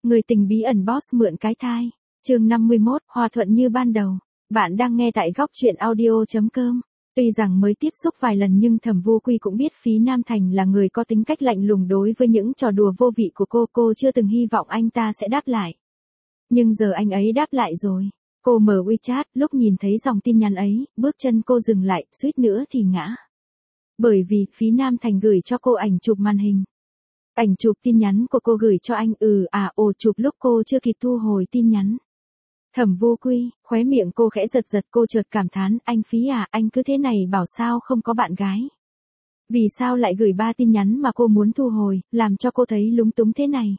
Người tình bí ẩn boss mượn cái thai. Chương 51, hòa thuận như ban đầu. Bạn đang nghe tại góc truyện audio.com. Tuy rằng mới tiếp xúc vài lần nhưng Thẩm Vô Quy cũng biết Phí Nam Thành là người có tính cách lạnh lùng đối với những trò đùa vô vị của cô chưa từng hy vọng anh ta sẽ đáp lại. Nhưng giờ anh ấy đáp lại rồi. Cô mở WeChat, lúc nhìn thấy dòng tin nhắn ấy, bước chân cô dừng lại, suýt nữa thì ngã. Bởi vì Phí Nam Thành gửi cho cô ảnh chụp màn hình. Ảnh chụp tin nhắn của cô gửi cho anh, chụp lúc cô chưa kịp thu hồi tin nhắn. Thẩm Vô Quy, khóe miệng cô khẽ giật giật, cô chợt cảm thán, anh Phí à, anh cứ thế này bảo sao không có bạn gái. Vì sao lại gửi 3 tin nhắn mà cô muốn thu hồi, làm cho cô thấy lúng túng thế này.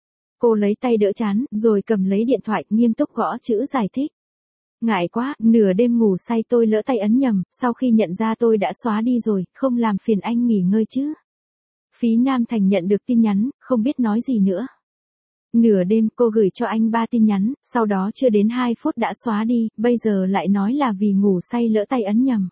Cô lấy tay đỡ trán, rồi cầm lấy điện thoại, nghiêm túc gõ chữ giải thích. Ngại quá, nửa đêm ngủ say tôi lỡ tay ấn nhầm, sau khi nhận ra tôi đã xóa đi rồi, không làm phiền anh nghỉ ngơi chứ. Phí Nam Thành nhận được tin nhắn, không biết nói gì nữa. Nửa đêm cô gửi cho anh 3 tin nhắn, sau đó chưa đến 2 phút đã xóa đi, bây giờ lại nói là vì ngủ say lỡ tay ấn nhầm.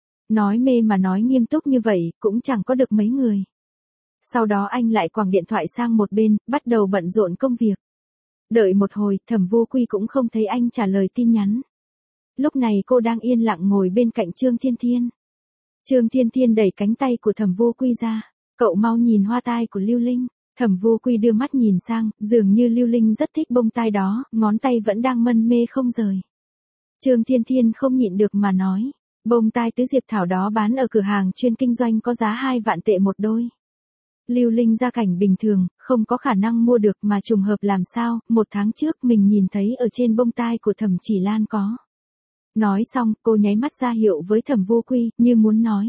Nói mê mà nói nghiêm túc như vậy, cũng chẳng có được mấy người. Sau đó anh lại quẳng điện thoại sang một bên, bắt đầu bận rộn công việc. Đợi một hồi, Thẩm Vô Quy cũng không thấy anh trả lời tin nhắn. Lúc này cô đang yên lặng ngồi bên cạnh Trương Thiên Thiên. Trương Thiên Thiên đẩy cánh tay của Thẩm Vô Quy ra. Cậu mau nhìn hoa tai của Lưu Linh. Thẩm Vô Quy đưa mắt nhìn sang, dường như Lưu Linh rất thích bông tai đó, ngón tay vẫn đang mân mê không rời. Trương Thiên Thiên không nhịn được mà nói, bông tai tứ diệp thảo đó bán ở cửa hàng chuyên kinh doanh có giá 2 vạn tệ một đôi. Lưu Linh gia cảnh bình thường, không có khả năng mua được mà trùng hợp làm sao, 1 tháng trước mình nhìn thấy ở trên bông tai của Thẩm Chỉ Lan có. Nói xong, cô nháy mắt ra hiệu với Thẩm Vô Quy, như muốn nói.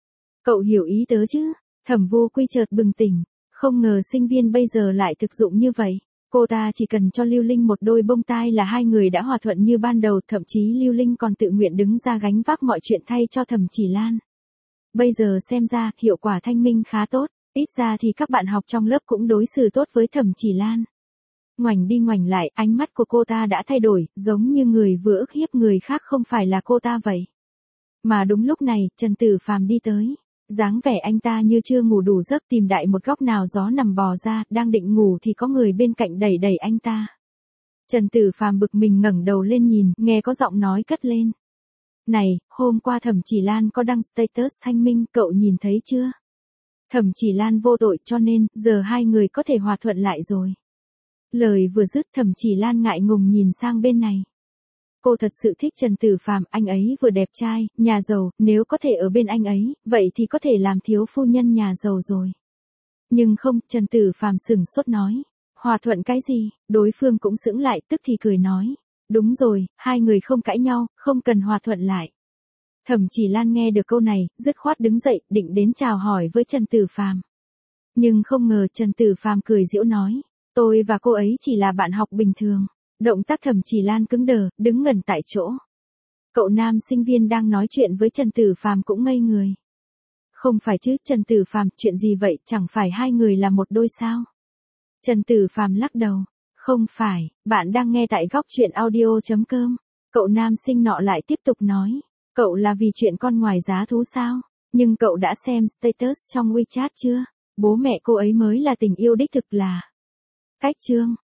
Cậu hiểu ý tớ chứ? Thẩm Vô Quy chợt bừng tỉnh, không ngờ sinh viên bây giờ lại thực dụng như vậy. Cô ta chỉ cần cho Lưu Linh một đôi bông tai là hai người đã hòa thuận như ban đầu, thậm chí Lưu Linh còn tự nguyện đứng ra gánh vác mọi chuyện thay cho Thẩm Chỉ Lan. Bây giờ xem ra, hiệu quả thanh minh khá tốt, ít ra thì các bạn học trong lớp cũng đối xử tốt với Thẩm Chỉ Lan. Ngoảnh đi ngoảnh lại, ánh mắt của cô ta đã thay đổi, giống như người vừa ức hiếp người khác không phải là cô ta vậy. Mà đúng lúc này, Trần Tử Phàm đi tới. Dáng vẻ anh ta như chưa ngủ đủ giấc, tìm đại một góc nào gió nằm bò ra, đang định ngủ thì có người bên cạnh đẩy đẩy anh ta. Trần Tử Phàm bực mình ngẩng đầu lên nhìn, nghe có giọng nói cất lên. Này, hôm qua Thẩm Chỉ Lan có đăng status thanh minh, cậu nhìn thấy chưa? Thẩm Chỉ Lan vô tội cho nên, giờ hai người có thể hòa thuận lại rồi. Lời vừa dứt, Thẩm Chỉ Lan ngại ngùng nhìn sang bên này. Cô thật sự thích Trần Tử Phàm, anh ấy vừa đẹp trai, nhà giàu, nếu có thể ở bên anh ấy, vậy thì có thể làm thiếu phu nhân nhà giàu rồi. Nhưng không, Trần Tử Phàm sững sốt nói. Hòa thuận cái gì? Đối phương cũng sững lại, tức thì cười nói. Đúng rồi, hai người không cãi nhau, không cần hòa thuận lại. Thẩm Chỉ Lan nghe được câu này, dứt khoát đứng dậy, định đến chào hỏi với Trần Tử Phàm. Nhưng không ngờ Trần Tử Phàm cười giễu nói. Tôi và cô ấy chỉ là bạn học bình thường. Động tác Thẩm Chỉ Lan cứng đờ, đứng ngẩn tại chỗ. Cậu nam sinh viên đang nói chuyện với Trần Tử Phàm cũng ngây người. Không phải chứ, Trần Tử Phàm, chuyện gì vậy, chẳng phải hai người là một đôi sao? Trần Tử Phàm lắc đầu. Không phải, bạn đang nghe tại góc truyện audio.com. Cậu nam sinh nọ lại tiếp tục nói. Cậu là vì chuyện con ngoài giá thú sao? Nhưng cậu đã xem status trong WeChat chưa? Bố mẹ cô ấy mới là tình yêu đích thực là. Cách chương.